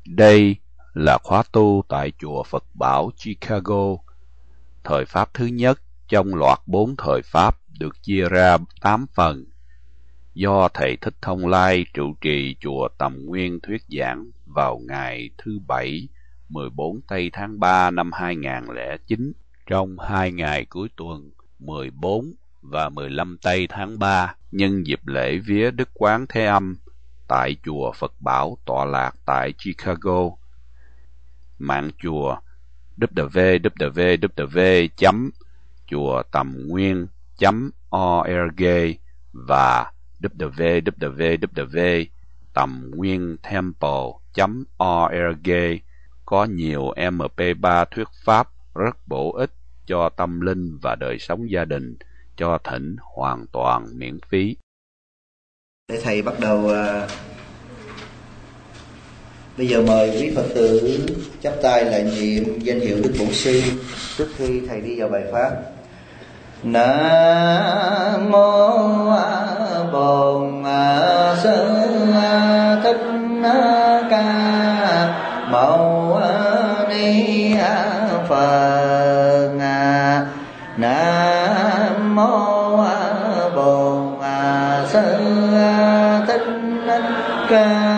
Đây là khóa tu tại chùa Phật Bảo Chicago, thời Pháp thứ nhất trong loạt 4 thời Pháp được chia ra 8 phần, do Thầy Thích Thông Lai trụ trì chùa Tầm Nguyên thuyết giảng vào ngày thứ Bảy 14 tây tháng 3 năm 2009 trong 2 ngày cuối tuần 14 và 15 tây tháng 3 nhân dịp lễ vía Đức Quán Thế Âm tại chùa Phật Bảo tọa lạc tại Chicago. Mạng chùa www.chuatamnguen.org và www.tamnguyentemple.org có nhiều MP3 thuyết pháp rất bổ ích cho tâm linh và đời sống gia đình, cho thỉnh hoàn toàn miễn phí. Để thầy bắt đầu. Bây giờ mời quý Phật tử chắp tay lại niệm danh hiệu Đức Bổn Sư trước khi thầy đi vào bài pháp. Nam mô Bổn Sư Thích Ca Mâu Ni Phật. Nam mô Bổn Sư Thích Ca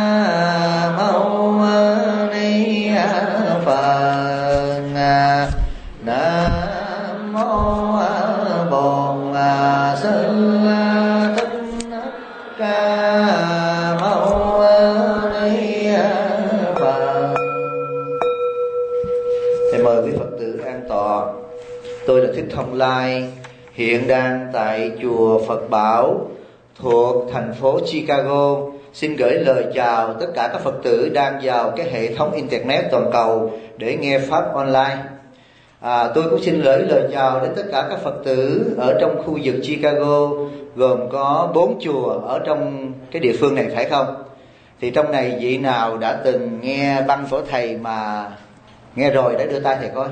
Tôi là Thích Thông Lai, hiện đang tại chùa Phật Bảo thuộc thành phố Chicago. Xin gửi lời chào tất cả các Phật tử đang vào cái hệ thống Internet toàn cầu để nghe Pháp online. Tôi cũng xin gửi lời chào đến tất cả các Phật tử ở trong khu vực Chicago, gồm có 4 chùa ở trong cái địa phương này, phải không? Thì trong này vị nào đã từng nghe băng của thầy mà nghe rồi để đưa tay thầy coi.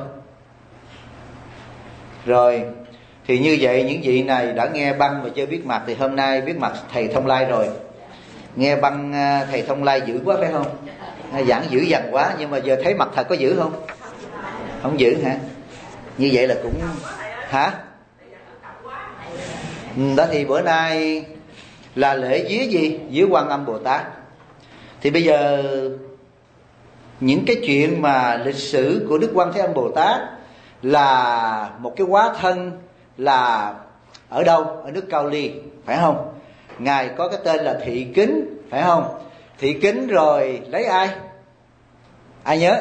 Rồi, thì như vậy những vị này đã nghe băng mà chưa biết mặt thì hôm nay biết mặt thầy Thông Lai rồi. Nghe băng thầy Thông Lai dữ quá phải không? Giảng dữ dằn quá, nhưng mà giờ thấy mặt thật có dữ không? Không dữ hả? Như vậy là cũng... Hả? Đó thì bữa nay là lễ vía gì? Vía Quan Âm Bồ Tát. Thì bây giờ những cái chuyện mà lịch sử của Đức Quan Thế Âm Bồ Tát là một cái hóa thân là ở đâu? Ở nước Cao Ly, phải không? Ngài có cái tên là Thị Kính, phải không? Thị Kính rồi lấy ai? Ai nhớ?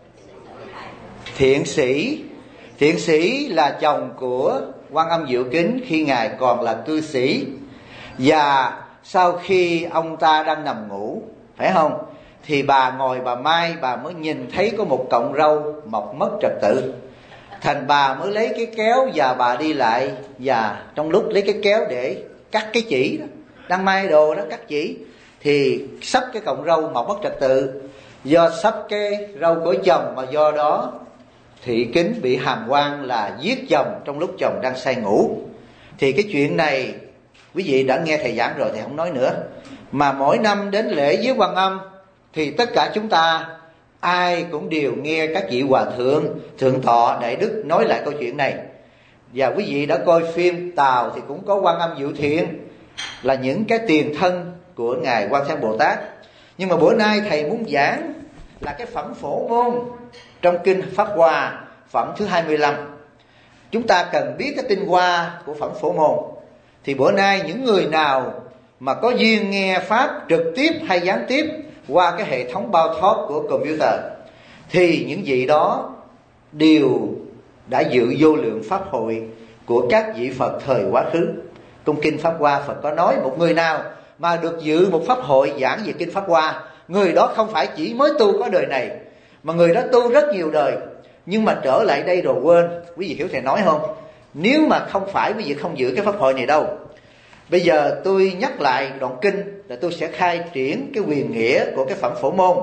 Thiện Sĩ. Thiện Sĩ là chồng của Quan Âm Diệu Kính khi Ngài còn là cư sĩ. Và sau khi ông ta đang nằm ngủ, phải không? Thì bà ngồi bà mai, bà mới nhìn thấy có một cọng rau mọc mất trật tự. Thành bà mới lấy cái kéo và bà đi lại, và trong lúc lấy cái kéo để cắt cái chỉ đó, đang may đồ đó, cắt chỉ, thì sắp cái cọng rau mọc mất trật tự. Do sắp cái rau của chồng mà do đó Thị Kính bị hàm oan là giết chồng trong lúc chồng đang say ngủ. Thì cái chuyện này quý vị đã nghe thầy giảng rồi thì không nói nữa. Mà mỗi năm đến lễ với Quan Âm thì tất cả chúng ta ai cũng đều nghe các vị hòa thượng, thượng thọ, đại đức nói lại câu chuyện này. Và quý vị đã coi phim Tàu thì cũng có Quan Âm Diệu Thiện, là những cái tiền thân của Ngài Quan Thế Âm Bồ Tát. Nhưng mà bữa nay thầy muốn giảng là cái phẩm Phổ Môn trong kinh Pháp Hoa, phẩm thứ 25. Chúng ta cần biết cái tinh hoa của phẩm Phổ Môn. Thì bữa nay những người nào mà có duyên nghe Pháp trực tiếp hay gián tiếp qua cái hệ thống bao thoát của computer, thì những vị đó đều đã dự vô lượng pháp hội của các vị Phật thời quá khứ. Trong kinh Pháp Hoa Phật có nói một người nào mà được dự một pháp hội giảng về kinh Pháp Hoa, người đó không phải chỉ mới tu có đời này, mà người đó tu rất nhiều đời, nhưng mà trở lại đây rồi quên. Quý vị hiểu thầy nói không? Nếu mà không phải quý vị không dự cái pháp hội này đâu. Bây giờ tôi nhắc lại đoạn kinh là tôi sẽ khai triển cái quyền nghĩa của cái phẩm Phổ Môn.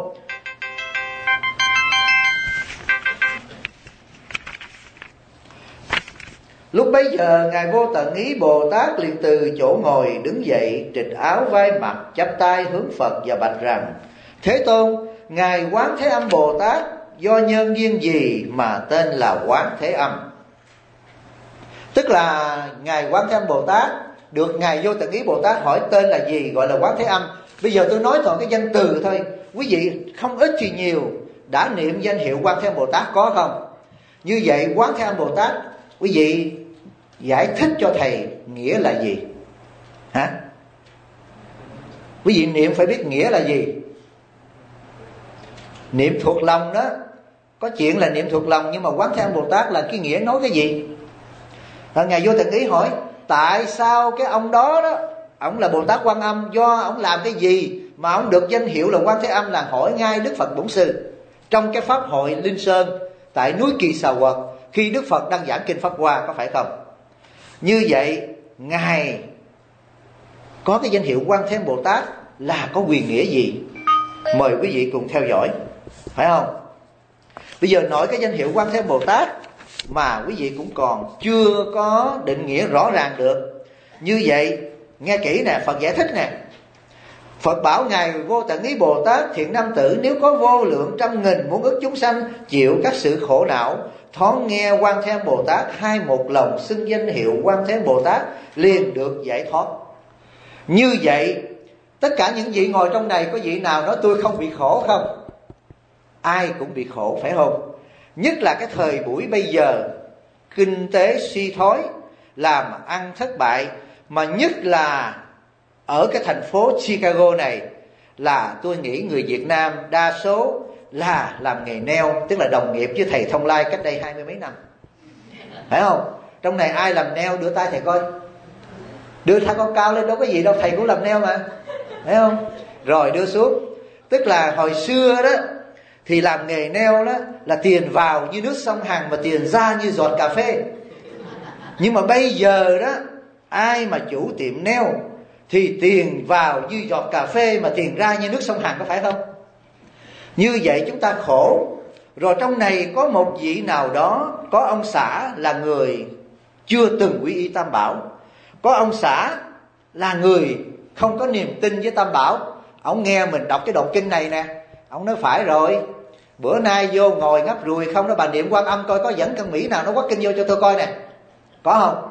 Lúc bấy giờ Ngài Vô Tận Ý Bồ Tát liền từ chỗ ngồi đứng dậy, trịch áo vai mặt, chắp tay hướng Phật và bạch rằng: Thế Tôn, Ngài Quán Thế Âm Bồ Tát do nhân duyên gì mà tên là Quán Thế Âm? Tức là Ngài Quán Thế Âm Bồ Tát được Ngài Vô Tận Ý Bồ Tát hỏi tên là gì gọi là Quán Thế Âm. Bây giờ tôi nói toàn cái danh từ thôi, quý vị không ít thì nhiều đã niệm danh hiệu Quán Thế Âm Bồ Tát có không? Như vậy Quán Thế Âm Bồ Tát, quý vị giải thích cho thầy nghĩa là gì? Hả? Quý vị niệm phải biết nghĩa là gì. Niệm thuộc lòng đó, có chuyện là niệm thuộc lòng, nhưng mà Quán Thế Âm Bồ Tát là cái nghĩa nói cái gì? Rồi Ngài Vô Tận Ý hỏi tại sao cái ông đó đó, ông là Bồ Tát Quan Âm, do ông làm cái gì mà ông được danh hiệu là Quán Thế Âm? Là hỏi ngay Đức Phật Bổn Sư trong cái pháp hội Linh Sơn tại núi Kỳ Xà Quật, khi Đức Phật đang giảng kinh Pháp Hoa, có phải không? Như vậy Ngài có cái danh hiệu Quán Thế Âm Bồ Tát là có quyền nghĩa gì? Mời quý vị cùng theo dõi, phải không? Bây giờ nói cái danh hiệu Quán Thế Âm Bồ Tát mà quý vị cũng còn chưa có định nghĩa rõ ràng được. Như vậy nghe kỹ nè, Phật giải thích nè. Phật bảo Ngài Vô Tận Ý Bồ Tát: thiện nam tử, nếu có vô lượng trăm nghìn muôn ức chúng sanh chịu các sự khổ não, thoáng nghe Quán Thế Âm Bồ Tát, hai một lòng xưng danh hiệu Quán Thế Âm Bồ Tát, liền được giải thoát. Như vậy tất cả những vị ngồi trong này, có vị nào nói tôi không bị khổ không? Ai cũng bị khổ, phải không? Nhất là cái thời buổi bây giờ, kinh tế suy thoái, làm ăn thất bại, mà nhất là ở cái thành phố Chicago này, là tôi nghĩ người Việt Nam đa số là làm nghề nail, tức là đồng nghiệp với thầy Thông Lai cách đây 20 mấy năm, phải không? Trong này ai làm nail đưa tay thầy coi, đưa tay con cao lên, đâu có gì đâu, thầy cũng làm nail mà, phải không? Rồi đưa xuống. Tức là hồi xưa đó thì làm nghề nail đó là tiền vào như nước sông Hằng mà tiền ra như giọt cà phê. Nhưng mà bây giờ đó, ai mà chủ tiệm nail thì tiền vào như giọt cà phê mà tiền ra như nước sông Hằng, có phải không? Như vậy chúng ta khổ. Rồi trong này có một vị nào đó, có ông xã là người chưa từng quy y Tam Bảo, có ông xã là người không có niềm tin với Tam Bảo. Ông nghe mình đọc cái đoạn kinh này nè, ông nói phải rồi, bữa nay vô ngồi ngắp ruồi không đó, bà niệm Quan Âm coi có dẫn con Mỹ nào nó quất kinh vô cho tôi coi nè, có không?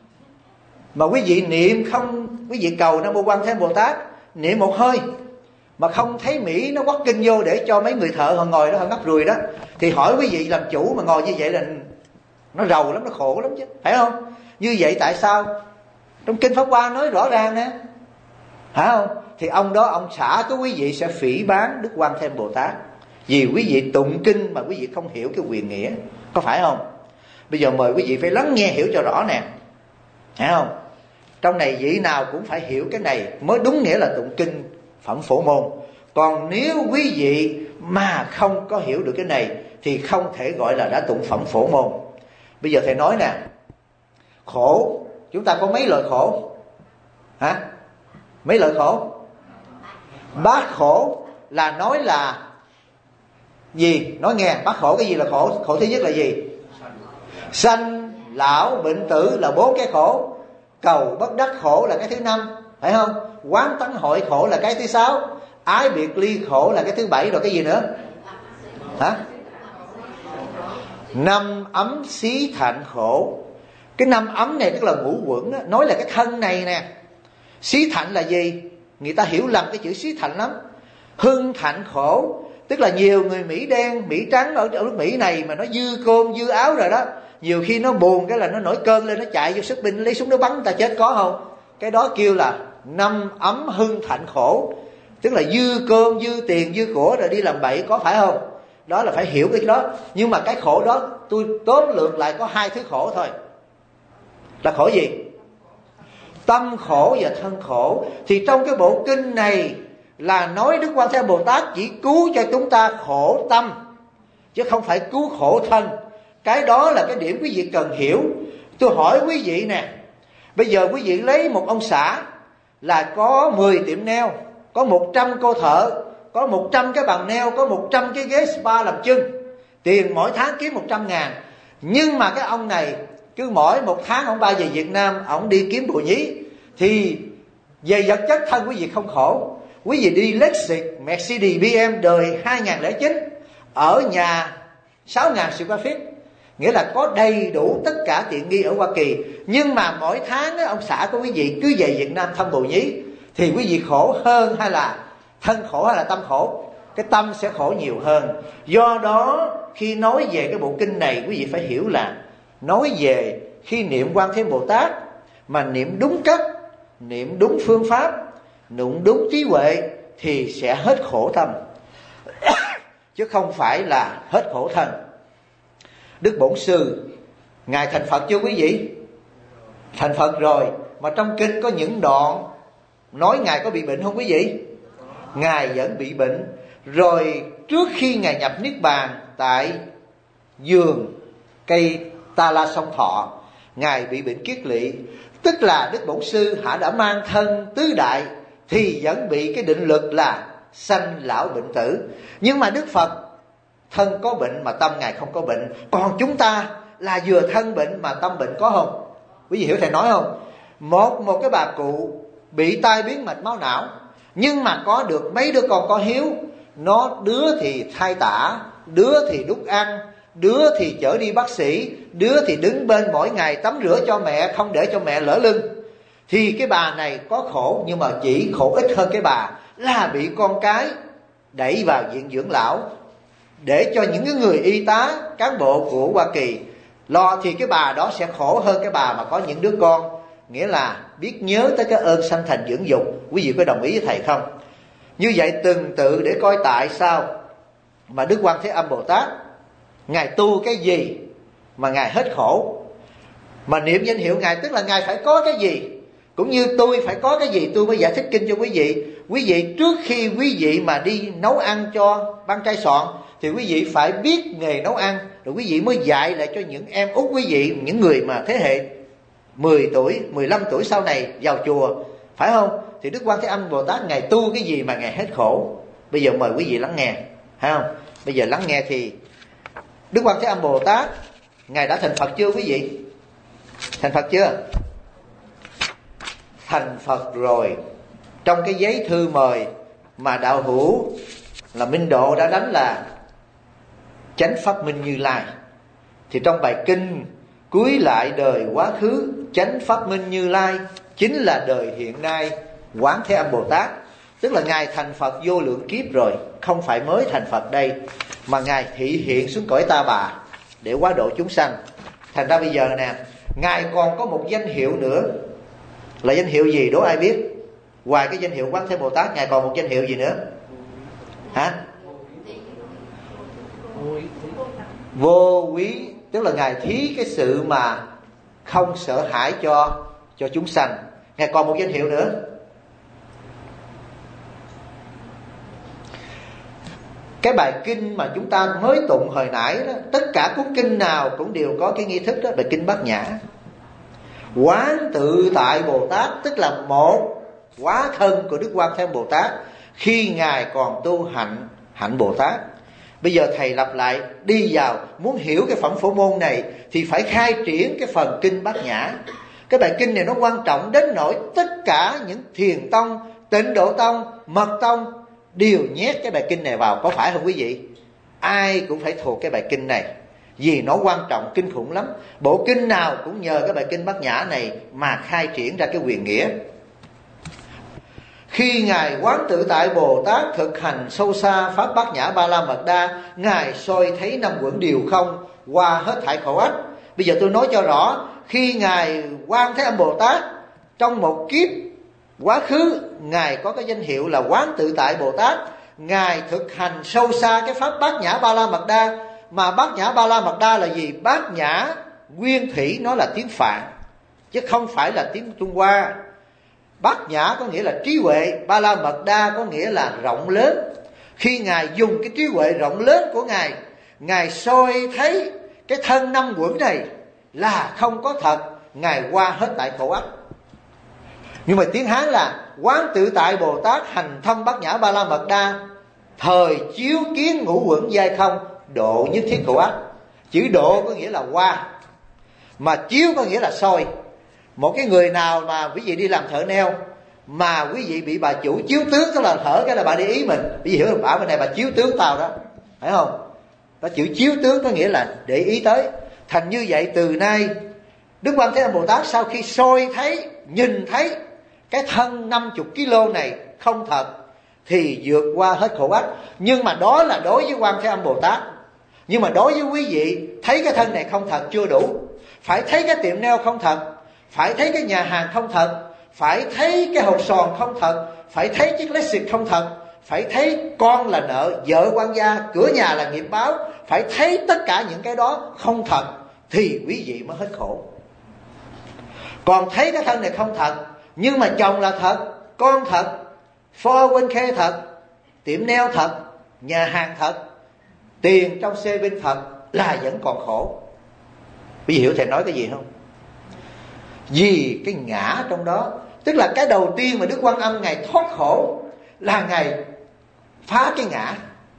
Mà quý vị niệm không, quý vị cầu Nam Mô Quan Thế Âm Bồ Tát, niệm một hơi mà không thấy Mỹ nó quất kinh vô để cho mấy người thợ họ ngồi đó họ ngắp ruồi đó, thì hỏi quý vị làm chủ mà ngồi như vậy là nó rầu lắm, nó khổ lắm chứ, phải không? Như vậy tại sao? Trong kinh Pháp Hoa nói rõ ràng nè, phải không? Thì ông đó ông xả cái quý vị sẽ phỉ báng Đức Quan Thế Âm Bồ Tát, vì quý vị tụng kinh mà quý vị không hiểu cái quyền nghĩa, có phải không? Bây giờ mời quý vị phải lắng nghe hiểu cho rõ nè, phải không? Trong này vị nào cũng phải hiểu cái này mới đúng nghĩa là tụng kinh phẩm phổ môn. Còn nếu quý vị mà không có hiểu được cái này thì không thể gọi là đã tụng phẩm phổ môn. Bây giờ thầy nói nè, khổ, chúng ta có mấy loại khổ? Hả? Mấy loại khổ? Bát khổ là nói là gì? Nói nghe, bát khổ cái gì là khổ? Khổ thứ nhất là gì? Sanh, lão, bệnh, tử là 4 cái khổ. Cầu bất đắc khổ là cái thứ 5, phải không? Quán tánh hội khổ là cái thứ 6. Ái biệt ly khổ là cái thứ 7. Rồi cái gì nữa? Hả? 5 ấm xí thạnh khổ. Cái 5 ấm này tức là ngũ quẩn đó, nói là cái thân này nè. Xí thạnh là gì? Người ta hiểu lầm cái chữ xí thạnh lắm. Hưng thạnh khổ, tức là nhiều người Mỹ đen, Mỹ trắng ở nước Mỹ này mà nó dư cơm dư áo rồi đó, nhiều khi nó buồn cái là nó nổi cơn lên, nó chạy vô sức binh lấy súng nó bắn người ta chết, có không? Cái đó kêu là 5 ấm hưng thạnh khổ, tức là dư cơm dư tiền dư của rồi đi làm bậy, có phải không? Đó là phải hiểu cái đó. Nhưng mà cái khổ đó tôi tóm lược lại có 2 thứ khổ thôi. Là khổ gì? Tâm khổ và thân khổ. Thì trong cái bộ kinh này là nói Đức Quan Thế Âm Bồ Tát chỉ cứu cho chúng ta khổ tâm, chứ không phải cứu khổ thân. Cái đó là cái điểm quý vị cần hiểu. Tôi hỏi quý vị nè, bây giờ quý vị lấy một ông xã là có 10 tiệm nail, có 100 cô thợ, có 100 cái bàn nail, có 100 cái ghế spa làm chân, tiền mỗi tháng kiếm 100.000. Nhưng mà cái ông này cứ mỗi một tháng ông bay về Việt Nam, ông đi kiếm bồ nhí, thì về vật chất thân quý vị không khổ, Quý vị đi Lexus, Mercedes-Benz đời 2009 ở nhà 6.000 square feet, nghĩa là có đầy đủ tất cả tiện nghi ở Hoa Kỳ. Nhưng mà mỗi tháng ông xã của quý vị cứ về Việt Nam thăm bồ nhí, thì quý vị khổ hơn hay là thân khổ hay là tâm khổ? Cái tâm sẽ khổ nhiều hơn. Do đó khi nói về cái bộ kinh này, quý vị phải hiểu là nói về khi niệm Quan Thế Bồ Tát mà niệm đúng cách, niệm đúng phương pháp, niệm đúng trí huệ thì sẽ hết khổ tâm, chứ không phải là hết khổ thân. Đức Bổn Sư Ngài thành Phật chưa quý vị? Thành Phật rồi, mà trong kinh có những đoạn nói Ngài có bị bệnh không quý vị? Ngài vẫn bị bệnh. Rồi trước khi Ngài nhập Niết Bàn tại vườn cây Ta La Song Thọ, Ngài bị bệnh kiết lỵ. Tức là Đức Bổn Sư đã mang thân tứ đại thì vẫn bị cái định luật là sanh lão bệnh tử. Nhưng mà Đức Phật thân có bệnh mà tâm Ngài không có bệnh. Còn chúng ta là vừa thân bệnh mà tâm bệnh, có không? Quý vị hiểu thầy nói không? Một cái bà cụ bị tai biến mạch máu não, nhưng mà có được mấy đứa con có hiếu. Nó đứa thì thai tả, đứa thì đút ăn, đứa thì chở đi bác sĩ, đứa thì đứng bên mỗi ngày tắm rửa cho mẹ, không để cho mẹ lỡ lưng. Thì cái bà này có khổ, nhưng mà chỉ khổ ít hơn cái bà là bị con cái đẩy vào viện dưỡng lão để cho những cái người y tá, cán bộ của Hoa Kỳ lo. Thì cái bà đó sẽ khổ hơn cái bà mà có những đứa con, nghĩa là biết nhớ tới cái ơn sanh thành dưỡng dục. Quý vị có đồng ý với thầy không? Như vậy từng tự để coi tại sao mà Đức Quan Thế Âm Bồ Tát Ngài tu cái gì mà Ngài hết khổ. Mà niệm danh hiệu Ngài tức là Ngài phải có cái gì, cũng như tôi phải có cái gì tôi mới giải thích kinh cho quý vị. Quý vị trước khi quý vị mà đi nấu ăn cho ban trai soạn thì quý vị phải biết nghề nấu ăn, rồi quý vị mới dạy lại cho những em út quý vị, những người mà thế hệ 10 tuổi, 15 tuổi sau này vào chùa, phải không? Thì Đức Quan Thế Âm Bồ Tát Ngài tu cái gì mà Ngài hết khổ? Bây giờ mời quý vị lắng nghe, phải không? Bây giờ lắng nghe thì Đức Quan Thế Âm Bồ Tát Ngài đã thành Phật chưa quý vị? Thành Phật chưa? Thành Phật rồi. Trong cái giấy thư mời mà đạo hữu là Minh Độ đã đánh là Chánh Pháp Minh Như Lai, thì trong bài kinh Cuối lại đời quá khứ Chánh Pháp Minh Như Lai chính là đời hiện nay Quán Thế Âm Bồ Tát. Tức là Ngài thành Phật vô lượng kiếp rồi, không phải mới thành Phật đây, mà Ngài thị hiện xuống cõi Ta Bà để hóa độ chúng sanh. Thành ra bây giờ nè, Ngài còn có một danh hiệu nữa. Là danh hiệu gì đố ai biết? Ngoài cái danh hiệu Quán Thế Bồ Tát, Ngài còn một danh hiệu gì nữa? Hả? Vô quý. Tức là Ngài thí cái sự mà không sợ hãi cho chúng sanh. Ngài còn một danh hiệu nữa. Cái bài kinh mà chúng ta mới tụng hồi nãy đó, tất cả cuốn kinh nào cũng đều có cái nghi thức đó, bài kinh Bát Nhã. Quán tự tại Bồ Tát tức là một hóa thân của Đức Quan Thế Bồ Tát khi Ngài còn tu hạnh Bồ Tát. Bây giờ thầy lặp lại, đi vào muốn hiểu cái phẩm phổ môn này thì phải khai triển cái phần kinh Bát Nhã. Cái bài kinh này nó quan trọng đến nỗi tất cả những thiền tông, Tịnh Độ tông, Mật tông đều nhét cái bài kinh này vào, có phải không quý vị? Ai cũng phải thuộc cái bài kinh này, vì nó quan trọng kinh khủng lắm. Bộ kinh nào cũng nhờ cái bài kinh Bát Nhã này mà khai triển ra cái quyền nghĩa. Khi Ngài Quán Tự Tại Bồ Tát thực hành sâu xa Pháp Bát Nhã Ba La Mật Đa, Ngài soi thấy năm uẩn đều không, qua hết thảy khổ ách. Bây giờ tôi nói cho rõ, khi Ngài Quan Thế Âm Bồ Tát trong một kiếp quá khứ, Ngài có cái danh hiệu là Quán Tự Tại Bồ Tát. Ngài thực hành sâu xa cái Pháp Bát Nhã Ba La Mật Đa. Mà Bát Nhã Ba La Mật Đa là gì? Bát Nhã nguyên thủy nó là tiếng Phạn, chứ không phải là tiếng Trung Hoa. Bát Nhã có nghĩa là trí huệ, Ba La Mật Đa có nghĩa là rộng lớn. Khi Ngài dùng cái trí huệ rộng lớn của Ngài, Ngài soi thấy cái thân năm uẩn này là không có thật, Ngài qua hết tại khổ ách. Nhưng mà tiếng Hán là Quán Tự Tại Bồ Tát hành thông Bát Nhã Ba La Mật Đa, thời chiếu kiến ngũ uẩn giai không, độ nhất thiết khổ ách. Chữ độ có nghĩa là qua, mà chiếu có nghĩa là soi. Một cái người nào mà quý vị đi làm thợ neo, mà quý vị bị bà chủ chiếu tướng, tức là hở cái là bà để ý mình. Quý vị hiểu không? Bảo bên này bà chiếu tướng tao đó, phải không? Đó, chữ chiếu tướng có nghĩa là để ý tới. Thành như vậy, từ nay Đức Quan Thế Âm Bồ Tát sau khi soi thấy, nhìn thấy cái thân 50 kg này không thật thì vượt qua hết khổ ách. Nhưng mà đó là đối với Quan Thế Âm Bồ Tát. Nhưng mà đối với quý vị, thấy cái thân này không thật chưa đủ, phải thấy cái tiệm nail không thật, phải thấy cái nhà hàng không thật, phải thấy cái hột sòn không thật, phải thấy chiếc lexus không thật, phải thấy con là nợ, vợ quan gia, cửa nhà là nghiệp báo, phải thấy tất cả những cái đó không thật thì quý vị mới hết khổ. Còn thấy cái thân này không thật, nhưng mà chồng là thật, con thật, 401k thật, tiệm nail thật, nhà hàng thật, tiền trong xe bên thật, là vẫn còn khổ. Quý vị hiểu thầy nói cái gì không? Vì cái ngã trong đó. Tức là cái đầu tiên mà Đức Quan Âm Ngài thoát khổ là Ngài phá cái ngã.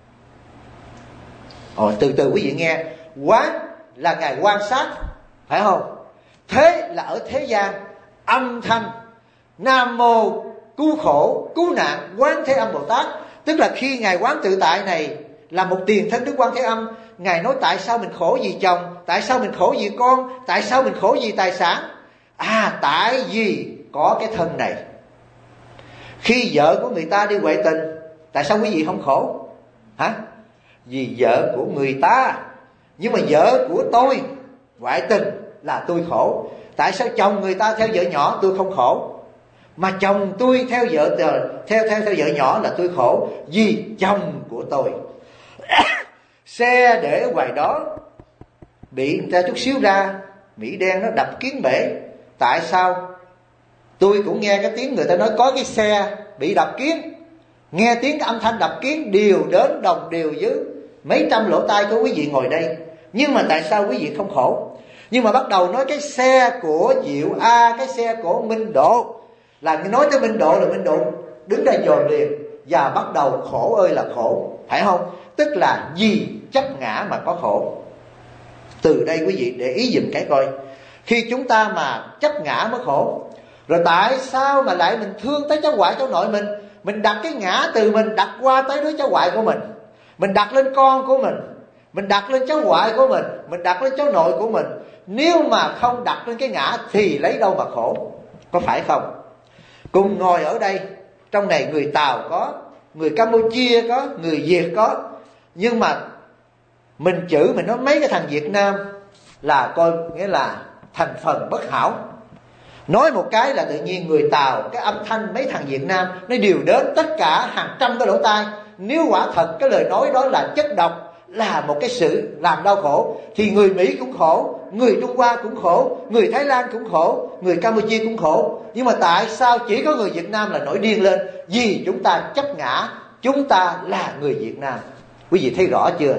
Từ từ quý vị nghe. Quán là Ngài quan sát, phải không? Thế là ở thế gian, âm thanh Nam Mô cứu khổ cứu nạn Quán Thế Âm Bồ Tát. Tức là khi Ngài quán tự tại này là một tiền thân Đức Quan Thế Âm, Ngài nói tại sao mình khổ vì chồng, tại sao mình khổ vì con, tại sao mình khổ vì tài sản. Tại vì có cái thân này. Khi vợ của người ta đi ngoại tình, tại sao quý vị không khổ? Hả? Vì vợ của người ta. Nhưng mà vợ của tôi ngoại tình là tôi khổ. Tại sao chồng người ta theo vợ nhỏ tôi không khổ, mà chồng tôi theo vợ vợ nhỏ là tôi khổ? Vì chồng của tôi. Xe để ngoài đó bị người ta chút xíu ra, Mỹ đen nó đập kiến bể. Tại sao? Tôi cũng nghe cái tiếng người ta nói có cái xe bị đập kiến, nghe tiếng cái âm thanh đập kiến đều đến đồng đều với mấy trăm lỗ tai của quý vị ngồi đây. Nhưng mà tại sao quý vị không khổ? Nhưng mà bắt đầu nói cái xe của Diệu A, cái xe của Minh Độ, là nói tới Minh Độ là Minh Độ đứng đây dồn liền, và bắt đầu khổ ơi là khổ, phải không? Tức là vì chấp ngã mà có khổ. Từ đây quý vị để ý dùm cái coi, khi chúng ta mà chấp ngã mới khổ. Rồi tại sao mà lại mình thương tới cháu ngoại cháu nội mình đặt cái ngã từ mình đặt qua tới đứa cháu ngoại của mình đặt lên con của mình đặt lên cháu ngoại của mình đặt lên cháu nội của mình. Nếu mà không đặt lên cái ngã thì lấy đâu mà khổ, có phải không? Cùng ngồi ở đây, trong này người Tàu có, người Campuchia có, người Việt có, nhưng mà mình chữ mình nói mấy cái thằng Việt Nam là coi nghĩa là thành phần bất hảo. Nói một cái là tự nhiên người Tàu, cái âm thanh mấy thằng Việt Nam nó đều đến tất cả hàng trăm cái lỗ tai. Nếu quả thật cái lời nói đó là chất độc, là một cái sự làm đau khổ, thì người Mỹ cũng khổ, người Trung Hoa cũng khổ, người Thái Lan cũng khổ, người Campuchia cũng khổ. Nhưng mà tại sao chỉ có người Việt Nam là nổi điên lên? Vì chúng ta chấp ngã, chúng ta là người Việt Nam. Quý vị thấy rõ chưa?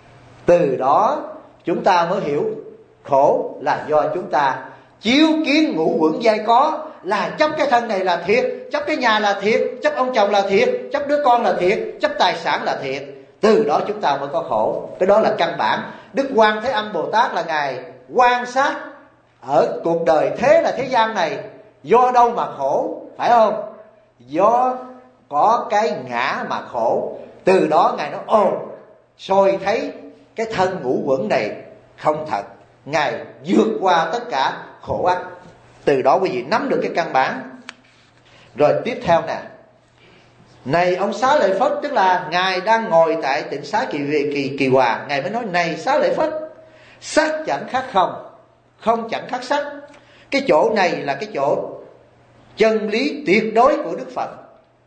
Từ đó chúng ta mới hiểu khổ là do chúng ta chiếu kiến ngũ uẩn giai có, là chấp cái thân này là thiệt, chấp cái nhà là thiệt, chấp ông chồng là thiệt, chấp đứa con là thiệt, chấp tài sản là thiệt. Từ đó chúng ta mới có khổ. Cái đó là căn bản. Đức Quan Thế Âm Bồ Tát là Ngài quan sát ở cuộc đời thế là thế gian này do đâu mà khổ, phải không? Do có cái ngã mà khổ. Từ đó Ngài nói soi thấy cái thân ngũ uẩn này không thật, Ngài vượt qua tất cả khổ ách. Từ đó quý vị nắm được cái căn bản. Rồi tiếp theo nè, này ông Xá Lợi Phất, tức là Ngài đang ngồi tại tịnh xá Kỳ Hòa, Ngài mới nói này Xá Lợi Phất, sắc chẳng khác không, không chẳng khác sắc. Cái chỗ này là cái chỗ chân lý tuyệt đối của Đức Phật,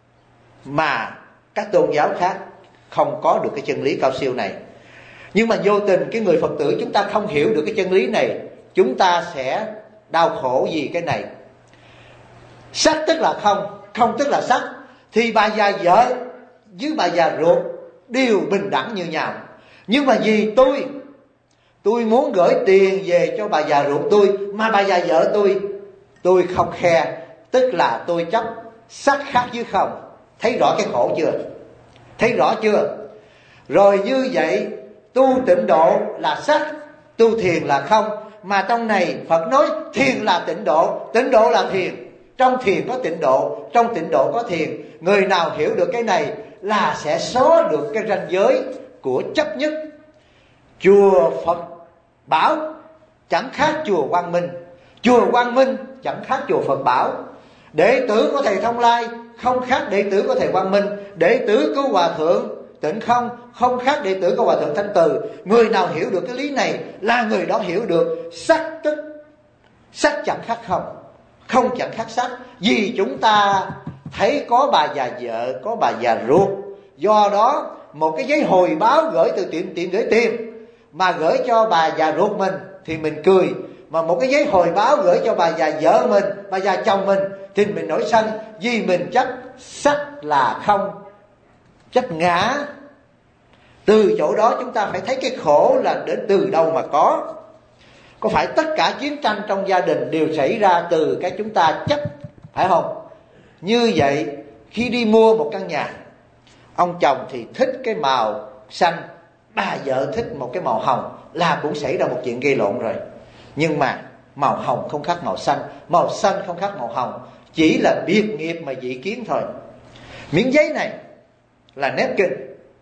mà các tôn giáo khác không có được cái chân lý cao siêu này. Nhưng mà vô tình cái người Phật tử chúng ta không hiểu được cái chân lý này, chúng ta sẽ đau khổ vì cái này. Sắc tức là không, không tức là sắc, thì bà già vợ với bà già ruột đều bình đẳng như nhau. Nhưng mà vì tôi muốn gửi tiền về cho bà già ruột tôi, mà bà già vợ tôi không khe, tức là tôi chấp sắc khác với không. Thấy rõ cái khổ chưa? Thấy rõ chưa? Rồi như vậy tu tịnh độ là sắc, tu thiền là không. Mà trong này Phật nói thiền là tịnh độ là thiền. Trong thiền có tịnh độ, trong tịnh độ có thiền. Người nào hiểu được cái này là sẽ xóa được cái ranh giới của chấp nhất. Chùa Phật Bảo chẳng khác chùa Quang Minh, chùa Quang Minh chẳng khác chùa Phật Bảo. Đệ tử của thầy Thông Lai không khác đệ tử của thầy Quang Minh. Đệ tử của Hòa Thượng Tịnh không khác đệ tử của Hòa Thượng Thanh Từ. Người nào hiểu được cái lý này là người đó hiểu được sắc tức. Sắc chẳng khác không, không chẳng khác sắc. Vì chúng ta thấy có bà già vợ, có bà già ruột. Do đó một cái giấy hồi báo gửi từ tiệm gửi tiền mà gửi cho bà già ruột mình thì mình cười. Mà một cái giấy hồi báo gửi cho bà già vợ mình, bà già chồng mình thì mình nổi sân. Vì mình chấp sắc là không, chấp ngã. Từ chỗ đó chúng ta phải thấy cái khổ là đến từ đâu mà có. Có phải tất cả chiến tranh trong gia đình đều xảy ra từ cái chúng ta chấp, phải không? Như vậy khi đi mua một căn nhà, ông chồng thì thích cái màu xanh, bà vợ thích một cái màu hồng, là cũng xảy ra một chuyện gây lộn rồi. Nhưng mà màu hồng không khác màu xanh không khác màu hồng, chỉ là biệt nghiệp mà dị kiến thôi. Miếng giấy này là nếp kinh.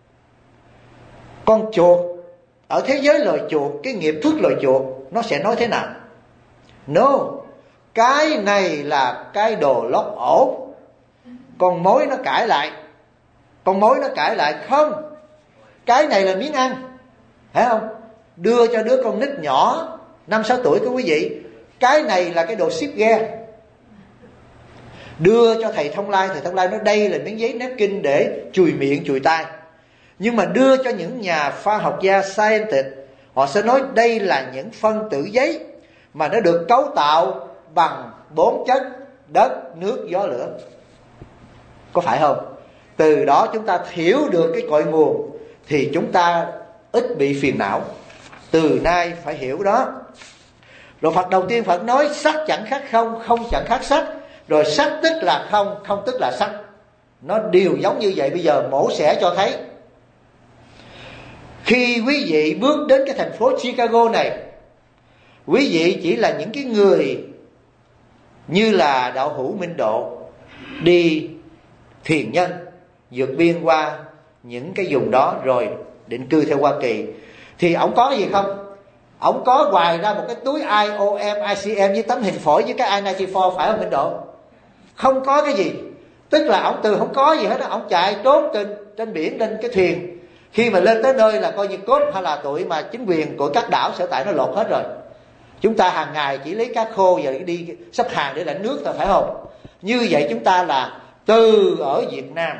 Con chuột ở thế giới loài chuột, cái nghiệp thức loài chuột nó sẽ nói thế nào? No, cái này là cái đồ lót ổ. Con mối nó cãi lại, không, cái này là miếng ăn, phải không? Đưa cho đứa con nít nhỏ 5-6 tuổi của quý vị, cái này là cái đồ ship ghe. Đưa cho thầy Thông Lai nói đây là miếng giấy nếp kinh để chùi miệng chùi tai. Nhưng mà đưa cho những nhà khoa học gia scientist, họ sẽ nói đây là những phân tử giấy mà nó được cấu tạo bằng 4 chất: đất, nước, gió, lửa. Có phải không? Từ đó chúng ta hiểu được cái cội nguồn thì chúng ta ít bị phiền não. Từ nay phải hiểu đó. Rồi Phật đầu tiên Phật nói sắc chẳng khác không, không chẳng khác sắc. Rồi sắc tức là không, không tức là sắc. Nó đều giống như vậy. Bây giờ mổ xẻ cho thấy. Khi quý vị bước đến cái thành phố Chicago này, quý vị chỉ là những cái người như là đạo hữu Minh Độ đi thiền nhân, vượt biên qua những cái vùng đó rồi định cư theo Hoa Kỳ. Thì ổng có gì không? Ổng có hoài ra một cái túi IOM, ICM với tấm hình phổi với cái I-94, phải không Minh Độ? Không có cái gì. Tức là ổng từ không có gì hết đó, ổng chạy trốn trên biển, lên cái thuyền. Khi mà lên tới nơi là coi như cốt hay là tụi mà chính quyền của các đảo sở tại nó lột hết rồi. Chúng ta hàng ngày chỉ lấy cá khô và đi xếp hàng để lãnh nước thôi, phải không? Như vậy chúng ta là từ ở Việt Nam,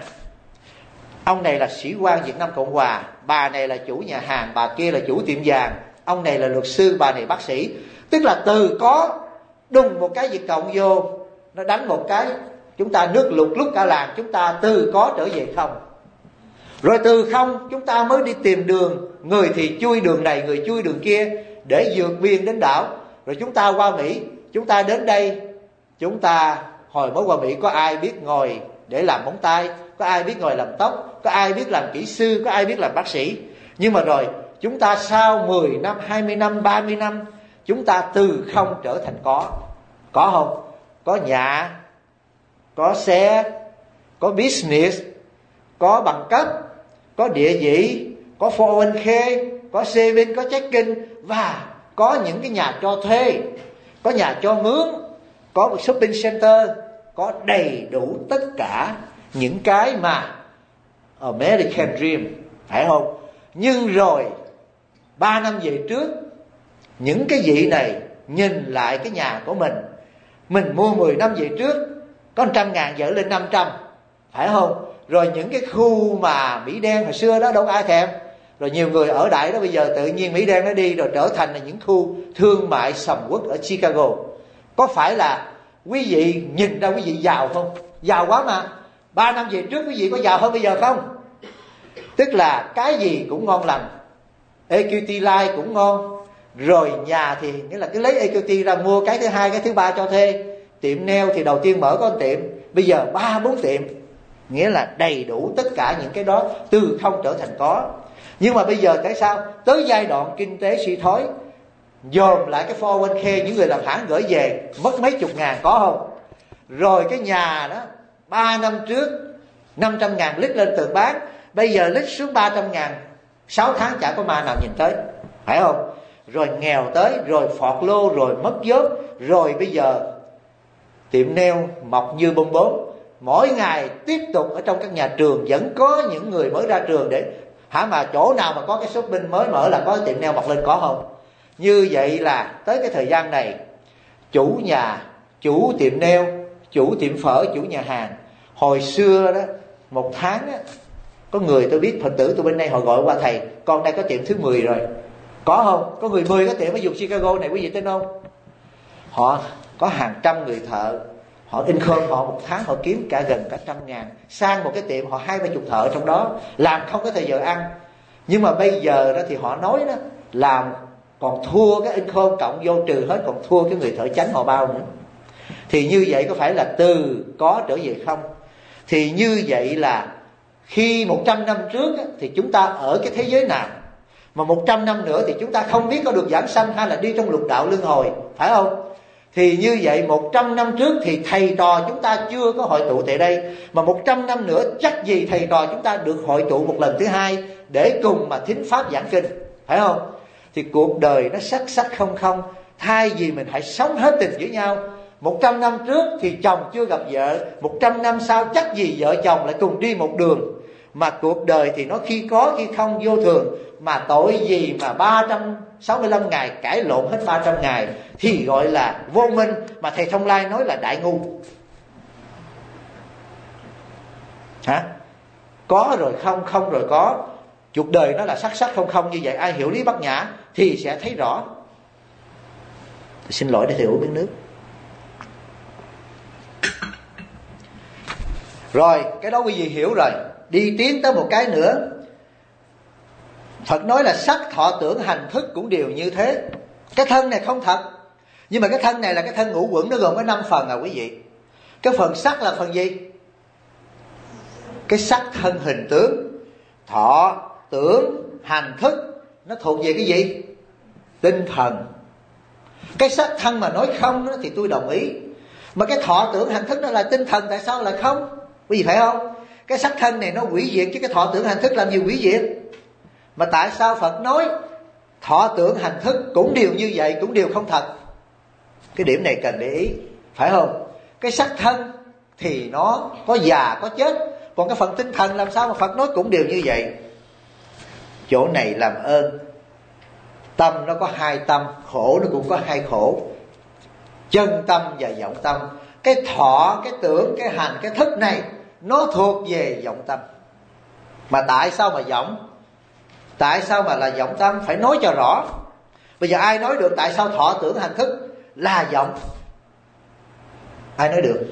ông này là sĩ quan Việt Nam Cộng Hòa, bà này là chủ nhà hàng, bà kia là chủ tiệm vàng, ông này là luật sư, bà này bác sĩ. Tức là từ có đùng một cái Việt Cộng vô, nó đánh một cái, chúng ta nước lụt lúc cả làng. Chúng ta từ có trở về không. Rồi từ không chúng ta mới đi tìm đường. Người thì chui đường này, người chui đường kia để vượt biên đến đảo. Rồi chúng ta qua Mỹ. Chúng ta đến đây, chúng ta hồi mới qua Mỹ có ai biết ngồi để làm móng tay, có ai biết ngồi làm tóc, có ai biết làm kỹ sư, có ai biết làm bác sĩ. Nhưng mà rồi chúng ta sau 10 năm, 20 năm, 30 năm, chúng ta từ không trở thành có. Có không? Có nhà, có xe, có business, có bằng cấp, có địa vị, có 401k, có saving, có checking, và có những cái nhà cho thuê, có nhà cho mướn, có một shopping center, có đầy đủ tất cả những cái mà American Dream, phải không? Nhưng rồi 3 năm về trước, những cái vị này nhìn lại cái nhà của mình mua 10 năm về trước có 100.000 giờ lên 500, phải không? Rồi những cái khu mà Mỹ đen hồi xưa đó đâu có ai thèm. Rồi nhiều người ở đại đó bây giờ tự nhiên Mỹ đen nó đi rồi trở thành là những khu thương mại sầm uất ở Chicago. Có phải là quý vị nhìn ra quý vị giàu không? Giàu quá mà. 3 năm về trước quý vị có giàu hơn bây giờ không? Tức là cái gì cũng ngon lành. EQT Life cũng ngon. Rồi nhà thì nghĩa là cứ lấy EQT ra mua cái thứ hai, cái thứ ba cho thuê. Tiệm nail thì đầu tiên mở có 1 tiệm, bây giờ 3-4 tiệm. Nghĩa là đầy đủ tất cả những cái đó, từ không trở thành có. Nhưng mà bây giờ tại sao tới giai đoạn kinh tế suy thoái, dồn lại cái 401k, những người làm hãng gửi về mất mấy chục ngàn, có không? Rồi cái nhà đó 3 năm trước 500.000 lít lên tường bán, bây giờ lít xuống 300.000, 6 tháng chả có ma nào nhìn tới, phải không? Rồi nghèo tới, rồi phọt lô, rồi mất vốn, rồi bây giờ tiệm nail mọc như bông bướm. Mỗi ngày tiếp tục ở trong các nhà trường vẫn có những người mới ra trường để mà chỗ nào mà có cái shopping mới mở là có cái tiệm nail mọc lên, có không? Như vậy là tới cái thời gian này, chủ nhà, chủ tiệm nail, chủ tiệm phở, chủ nhà hàng, hồi xưa đó, một tháng á, có người tôi biết Phật tử tôi bên đây họ gọi qua thầy, con đây có tiệm thứ 10 rồi, có không? Có người 10 cái tiệm ở vùng Chicago này, quý vị tin không? Họ có hàng trăm người thợ, họ income họ một tháng họ kiếm cả gần cả 100.000, sang một cái tiệm họ 20-30 thợ trong đó, làm không có thời giờ ăn. Nhưng mà bây giờ đó thì họ nói đó, làm còn thua cái income cộng vô trừ hết, còn thua cái người thợ chánh họ bao nữa. Thì như vậy có phải là từ có trở về không? Thì như vậy là khi 100 năm trước á, thì chúng ta ở cái thế giới nào, mà 100 năm nữa thì chúng ta không biết có được giảng sanh hay là đi trong lục đạo luân hồi, phải không? Thì như vậy 100 năm trước thì thầy trò chúng ta chưa có hội tụ tại đây, mà 100 năm nữa chắc gì thầy trò chúng ta được hội tụ một lần thứ hai để cùng mà thính pháp giảng kinh, phải không? Thì cuộc đời nó sắc sắc không không, thay vì mình hãy sống hết tình với nhau. 100 năm trước thì chồng chưa gặp vợ, 100 năm sau chắc gì vợ chồng lại cùng đi một đường. Mà cuộc đời thì nó khi có khi không, vô thường. Mà tội gì mà 365 ngày cãi lộn hết 300 ngày thì gọi là vô minh, mà thầy Thông Lai nói là đại ngu. Có rồi không, không rồi có. Cuộc đời nó là sắc sắc không không như vậy. Ai hiểu lý Bát Nhã thì sẽ thấy rõ. Xin lỗi để thầy uống miếng nước. Rồi cái đó quý vị hiểu rồi. Đi tiến tới một cái nữa. Phật nói là sắc thọ tưởng hành thức cũng đều như thế. Cái thân này không thật, nhưng mà cái thân này là cái thân ngũ quẩn, nó gồm có 5 phần à quý vị. Cái phần sắc là phần gì? Cái sắc thân hình tướng. Thọ tưởng hành thức nó thuộc về cái gì? Tinh thần. Cái sắc thân mà nói không đó thì tôi đồng ý, mà cái thọ tưởng hành thức nó là tinh thần, tại sao lại không? Quý vị phải không? Cái sắc thân này nó hủy diệt, chứ cái thọ tưởng hành thức làm gì hủy diệt. Mà tại sao Phật nói thọ tưởng hành thức cũng đều như vậy, cũng đều không thật? Cái điểm này cần để ý, phải không? Cái sắc thân thì nó có già có chết, còn cái phần tinh thần làm sao mà Phật nói cũng đều như vậy? Chỗ này làm ơn, tâm nó có 2 tâm, khổ nó cũng có 2 khổ, chân tâm và vọng tâm. Cái thọ, cái tưởng, cái hành, cái thức này nó thuộc về vọng tâm. Mà tại sao mà vọng? Tại sao mà là vọng tâm? Phải nói cho rõ. Bây giờ ai nói được tại sao thọ tưởng hành thức là vọng? Ai nói được?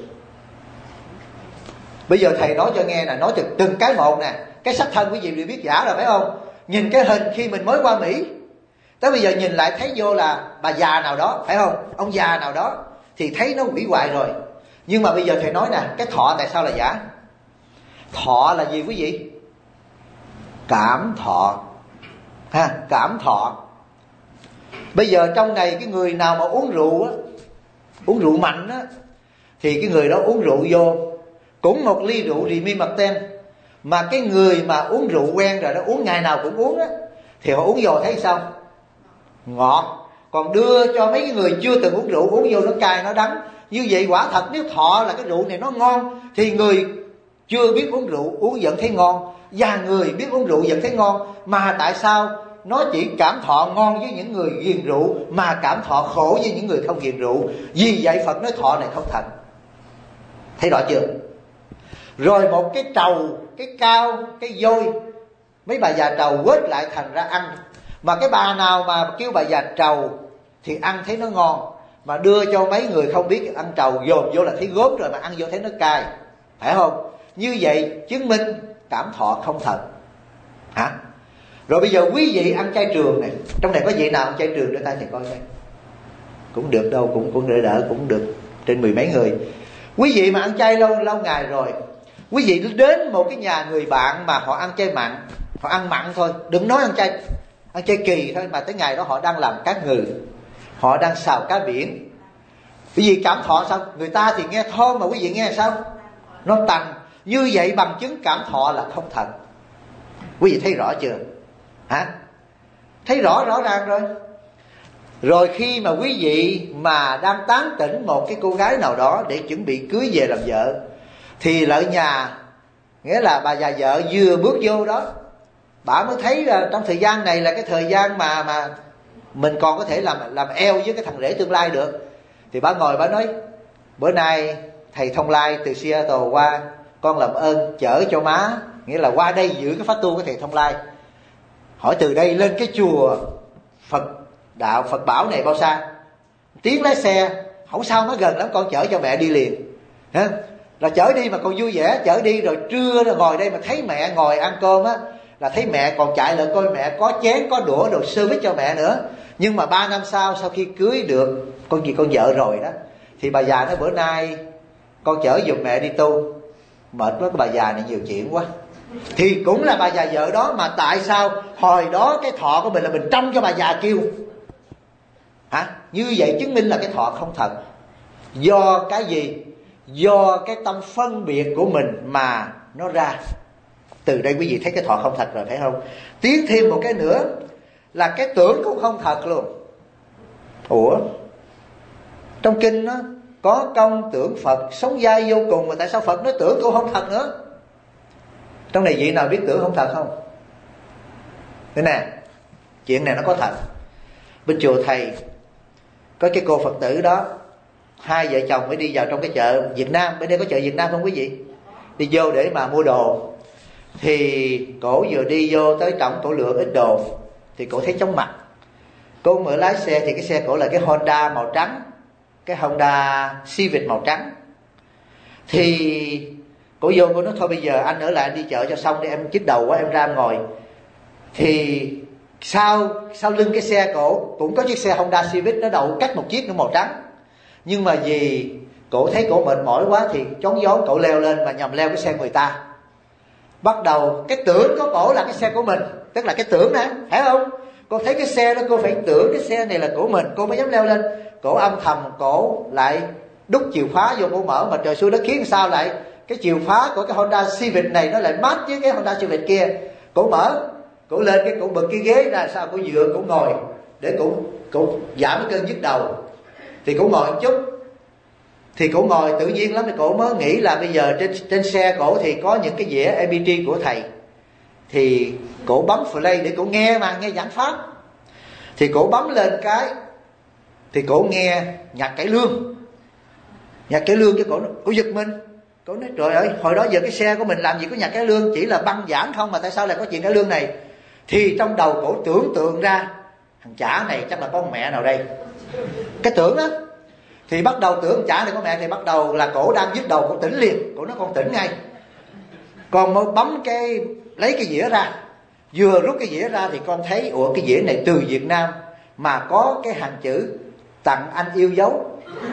Bây giờ thầy nói cho nghe nè, nói từng cái một nè. Cái sắc thân quý vị đều biết giả rồi phải không? Nhìn cái hình khi mình mới qua Mỹ, tới bây giờ nhìn lại thấy vô là bà già nào đó, phải không? Ông già nào đó thì thấy nó hủy hoại rồi. Nhưng mà bây giờ thầy nói nè, cái thọ tại sao là giả? Thọ là gì quý vị? Cảm thọ. Cảm thọ. Bây giờ trong này cái người nào mà uống rượu á, uống rượu mạnh á, thì cái người đó uống rượu vô, cũng một ly rượu Remy Martin, mà cái người mà uống rượu quen rồi đó, uống ngày nào cũng uống á, thì họ uống vô thấy sao? Ngọt. Còn đưa cho mấy cái người chưa từng uống rượu, uống vô nó cay nó đắng. Như vậy quả thật nếu thọ là cái rượu này nó ngon, thì người chưa biết uống rượu uống vẫn thấy ngon, và người biết uống rượu vẫn thấy ngon. Mà tại sao nó chỉ cảm thọ ngon với những người ghiền rượu, mà cảm thọ khổ với những người không ghiền rượu? Vì vậy Phật nói thọ này không thật. Thấy rõ chưa? Rồi một cái trầu, cái cao, cái vôi, mấy bà già trầu quết lại thành ra ăn. Mà cái bà nào mà kêu bà già trầu thì ăn thấy nó ngon, mà đưa cho mấy người không biết ăn trầu dồn vô là thấy gốm rồi, mà ăn vô thấy nó cay, phải không? Như vậy chứng minh cảm thọ không thật. Rồi bây giờ quý vị ăn chay trường này, trong này có vị nào ăn chay trường để ta thầy coi đây? Cũng được đâu, cũng đỡ, cũng được trên 10 mấy người. Quý vị mà ăn chay lâu ngày rồi, quý vị đến một cái nhà người bạn mà họ ăn chay mặn, họ ăn mặn thôi, đừng nói ăn chay kỳ thôi, mà tới ngày đó họ đang làm cá ngừ, họ đang xào cá biển, Quý vị cảm thọ sao? Người ta thì nghe thơm mà quý vị nghe sao? Nó tành. Như vậy bằng chứng cảm thọ là không thật. Quý vị thấy rõ chưa? Hả? Thấy rõ ràng rồi. Rồi khi mà quý vị mà đang tán tỉnh một cái cô gái nào đó để chuẩn bị cưới về làm vợ, thì lợi nhà, nghĩa là bà già vợ vừa bước vô đó, bà mới thấy là trong thời gian này là cái thời gian mà mình còn có thể làm eo với cái thằng rể tương lai được. Thì bà ngồi bà nói: bữa nay thầy Thông Lai từ Seattle qua, con làm ơn chở cho má, nghĩa là qua đây giữ cái pháp tu của thầy Thông Lai. Hỏi từ đây lên cái chùa Phật Bảo này bao xa? Tiếng lái xe, không sao, nó gần lắm, con chở cho mẹ đi liền. Hả? Là chở đi mà còn vui vẻ, chở đi rồi trưa rồi ngồi đây mà thấy mẹ ngồi ăn cơm á, là thấy mẹ còn chạy lại coi mẹ có chén có đũa đồ service cho mẹ nữa. Nhưng mà 3 năm sau khi cưới được con vợ rồi đó, thì bà già nói: bữa nay con chở giùm mẹ đi tu. Mệt quá, cái bà già này nhiều chuyện quá. Thì cũng là bà già vợ đó, mà tại sao hồi đó cái thọ của mình là mình trông cho bà già kêu? Hả? Như vậy chứng minh là cái thọ không thật. Do cái gì? Do cái tâm phân biệt của mình mà nó ra. Từ đây quý vị thấy cái thọ không thật rồi phải không? Tiến thêm một cái nữa là cái tưởng cũng không thật luôn. Ủa, trong kinh nó có công tưởng Phật sống dai vô cùng, mà tại sao Phật nói tưởng cũng không thật nữa? Trong này vị nào biết tưởng không thật không? Thế nè, chuyện này nó có thật. Bên chùa thầy có cái cô Phật tử đó, hai vợ chồng mới đi vào trong cái chợ Việt Nam. Bên đây có chợ Việt Nam không quý vị? Đi vô để mà mua đồ. Thì cổ vừa đi vô tới trọng, cổ lựa ít đồ, thì cổ thấy chóng mặt. Cô mở lái xe, thì cái xe cổ là cái Honda màu trắng, cái Honda Civic màu trắng. Thì cổ vô, cổ nói: thôi bây giờ anh ở lại, anh đi chợ cho xong đi, em nhức đầu quá, em ra em ngồi. Thì sau lưng cái xe cổ cũng có chiếc xe Honda Civic, nó đậu cách một chiếc nữa màu trắng. Nhưng mà vì cổ thấy cổ mệt mỏi quá thì chón gió cổ leo lên, mà nhầm leo cái xe người ta. Bắt đầu cái tưởng của cổ là cái xe của mình, tức là cái tưởng nè, phải không? Cô thấy cái xe đó, cô phải tưởng cái xe này là của mình, cô mới dám leo lên. Cổ âm thầm, cổ lại đút chìa khóa vô, cổ mở, mà trời xui đất khiến sao lại cái chìa khóa của cái Honda Civic này nó lại match với cái Honda Civic kia. Cổ mở, cổ lên cái cổ bật cái ghế ra, sao cổ dựa, cổ ngồi để cổ giảm cái cơn nhức đầu. Thì cổ ngồi một chút, thì cổ ngồi tự nhiên lắm, thì cổ mới nghĩ là bây giờ trên xe cổ thì có những cái đĩa MP3 của thầy. Thì cổ bấm play để cổ nghe, mà nghe giảng pháp. Thì cổ bấm lên cái, thì cổ nghe nhạc cải lương. Nhạc cải lương, cái cổ giật mình. Cổ nói: trời ơi, hồi đó giờ cái xe của mình làm gì có nhạc cải lương, chỉ là băng giảng không, mà tại sao lại có chuyện cải lương này? Thì trong đầu cổ tưởng tượng ra thằng chả này chắc là có con mẹ nào đây. Cái tưởng đó. Thì bắt đầu tưởng chả này có mẹ, thì bắt đầu là cổ đang nhức đầu, cổ tỉnh liền. Cổ nói: con tỉnh ngay. Con mới bấm cái, lấy cái dĩa ra. Vừa rút cái dĩa ra thì con thấy: ủa, cái dĩa này từ Việt Nam mà có cái hàng chữ tặng anh yêu dấu.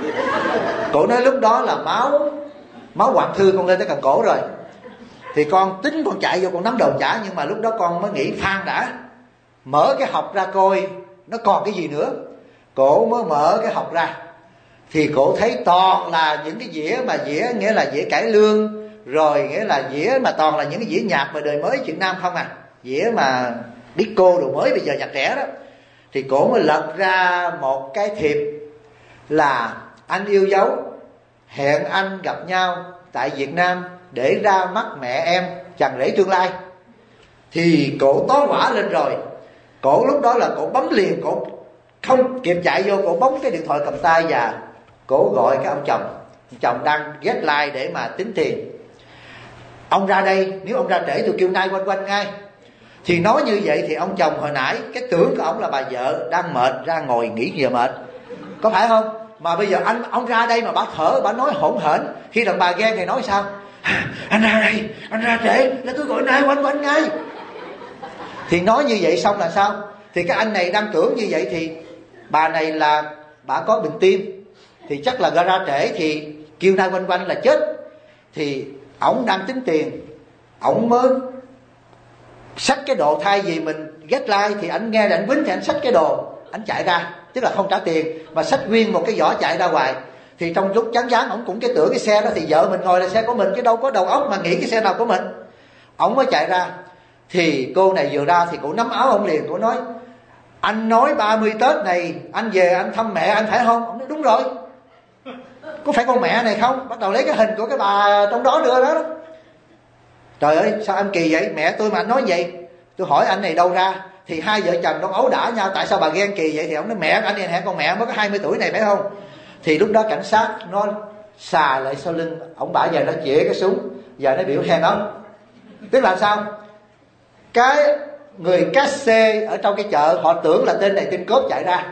Cổ nói lúc đó là máu Hoàng Thư con lên tới cần cổ rồi. Thì con tính con chạy vô con nắm đầu chả, nhưng mà lúc đó con mới nghĩ khoan đã, mở cái hộp ra coi nó còn cái gì nữa. Cổ mới mở cái hộp ra, thì cổ thấy toàn là những cái dĩa, mà dĩa nghĩa là dĩa cải lương, rồi nghĩa là dĩa mà toàn là những cái dĩa nhạc mà đời mới Việt Nam không à, dĩa mà disco đồ mới bây giờ nhạc trẻ đó. Thì cổ mới lật ra một cái thiệp là: anh yêu dấu, hẹn anh gặp nhau tại Việt Nam để ra mắt mẹ em chàng rể tương lai. Thì cổ tó hỏa lên rồi. Cổ lúc đó là cổ bấm liền, cổ không kịp chạy vô, cổ bấm cái điện thoại cầm tay và cổ gọi cái ông chồng đang get line để mà tính tiền. Ông ra đây, nếu ông ra trễ tôi kêu ngay quanh ngay. Thì nói như vậy thì ông chồng hồi nãy cái tưởng của ông là bà vợ đang mệt ra ngồi nghỉ giờ mệt, có phải không? Mà bây giờ ông ra đây mà bà thở, bà nói hỗn hển. Khi đàn bà ghen thì nói sao? Anh ra đây, anh ra trễ là tôi gọi ngay quanh ngay. Thì nói như vậy xong là sao? Thì cái anh này đang tưởng như vậy, thì bà này là bà có bệnh tim, thì chắc là ra trễ thì kêu nay quanh là chết. Thì ổng đang tính tiền, ổng mới xách cái đồ, thay vì mình get like thì ảnh nghe là ảnh quýnh thì ảnh xách cái đồ, ảnh chạy ra, tức là không trả tiền mà xách nguyên một cái giỏ chạy ra ngoài. Thì trong lúc chán chán, ổng cũng cái tưởng cái xe đó thì vợ mình ngồi là xe của mình, chứ đâu có đầu óc mà nghĩ cái xe nào của mình. Ổng mới chạy ra, thì cô này vừa ra thì cô nắm áo ông liền, cô nói: anh nói 30 Tết này anh về anh thăm mẹ anh phải không? Ông nói đúng rồi. Có phải con mẹ này không? Bắt đầu lấy cái hình của cái bà trong đó nữa đó. Trời ơi sao anh kỳ vậy? Mẹ tôi mà anh nói vậy. Tôi hỏi anh này đâu ra? Thì hai vợ chồng nó ấu đả nhau, tại sao bà ghen kỳ vậy? Thì ông nói mẹ anh này hẹn con mẹ mới có 20 tuổi này phải không? Thì lúc đó cảnh sát nó xà lại sau lưng ông bả về, nó chĩa cái súng và nó biểu hand up. Tức là sao? Cái người cát xe ở trong cái chợ họ tưởng là tên này tên cướp chạy ra,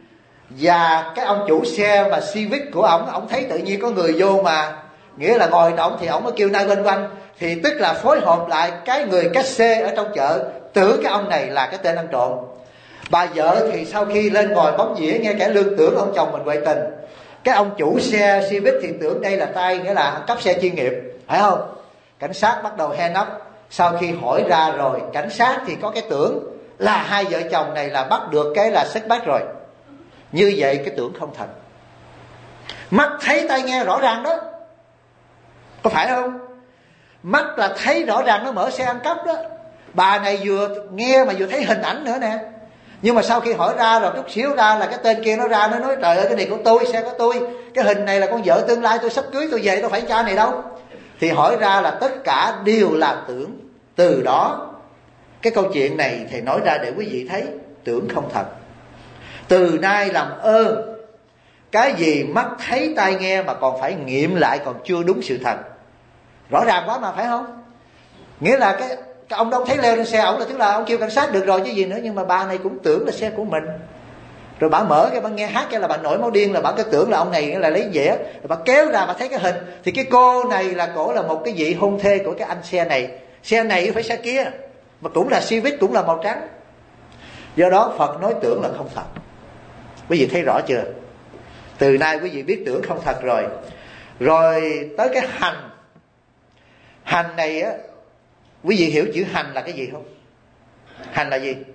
và cái ông chủ xe và Civic của ổng thấy tự nhiên có người vô mà nghĩa là ngồi ổng, thì ổng mới kêu 911. Thì tức là phối hợp lại cái người cát xe ở trong chợ tưởng cái ông này là cái tên ăn trộm. Bà vợ thì sau khi lên ngồi bấm dĩa nghe cải lương tưởng ông chồng mình ngoại tình. Cái ông chủ xe Civic thì tưởng đây là tay, nghĩa là cấp xe chuyên nghiệp, phải không? Cảnh sát bắt đầu hand up. Sau khi hỏi ra rồi, cảnh sát thì có cái tưởng là hai vợ chồng này là bắt được cái là suspect rồi. Như vậy cái tưởng không thật. Mắt thấy tai nghe rõ ràng đó, có phải không? Mắt là thấy rõ ràng nó mở xe ăn cắp đó. Bà này vừa nghe mà vừa thấy hình ảnh nữa nè. Nhưng mà sau khi hỏi ra rồi chút xíu ra là cái tên kia nó ra, nó nói trời ơi cái này của tôi, xe của tôi, cái hình này là con vợ tương lai tôi sắp cưới tôi về, tôi phải cha này đâu. Thì hỏi ra là tất cả đều là tưởng. Từ đó cái câu chuyện này thầy nói ra để quý vị thấy tưởng không thật. Từ nay làm ơn, cái gì mắt thấy tai nghe mà còn phải nghiệm lại còn chưa đúng sự thật. Rõ ràng quá mà phải không? Nghĩa là cái ông đâu thấy leo lên xe ổng là tức là ông kêu cảnh sát được rồi chứ gì nữa. Nhưng mà bà này cũng tưởng là xe của mình. Rồi bà mở cái bà nghe hát cái là bà nổi máu điên, là bà cứ tưởng là ông này là lấy vẽ. Rồi bà kéo ra bà thấy cái hình, thì cái cô này là cổ là một cái vị hôn thê của cái anh xe này. Xe này phải xe kia, mà cũng là Civic, cũng là màu trắng. Do đó Phật nói tưởng là không thật. Quý vị thấy rõ chưa? Từ nay quý vị biết tưởng không thật rồi. Rồi tới cái hành. Hành này á, quý vị hiểu chữ hành là cái gì không? Hành là gì?